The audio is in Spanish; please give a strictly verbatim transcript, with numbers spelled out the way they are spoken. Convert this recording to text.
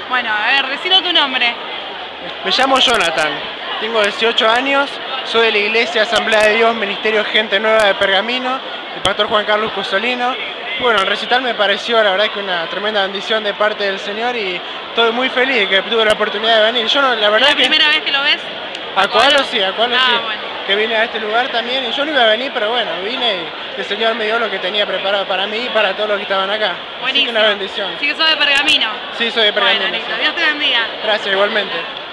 Bueno, a ver, decido tu nombre. Me llamo Jonathan, tengo dieciocho años, soy de la Iglesia Asamblea de Dios, Ministerio Gente Nueva de Pergamino, el pastor Juan Carlos Cusolino. Bueno, el recital me pareció la verdad que una tremenda bendición de parte del Señor y estoy muy feliz de que tuve la oportunidad de venir. Yo no, la verdad ¿Es la que primera vez que lo ves? a Coalo sí, a Coalo Ah, sí, bueno. que vine a este lugar también y yo no iba a venir, pero bueno, vine y el Señor me dio lo que tenía preparado para mí y para todos los que estaban acá. Así que Buenísimo. una bendición. Sí que sos de Pergamino. Sí, soy de Pergamino. Bueno, listo. Sí. Dios te bendiga. Gracias, igualmente.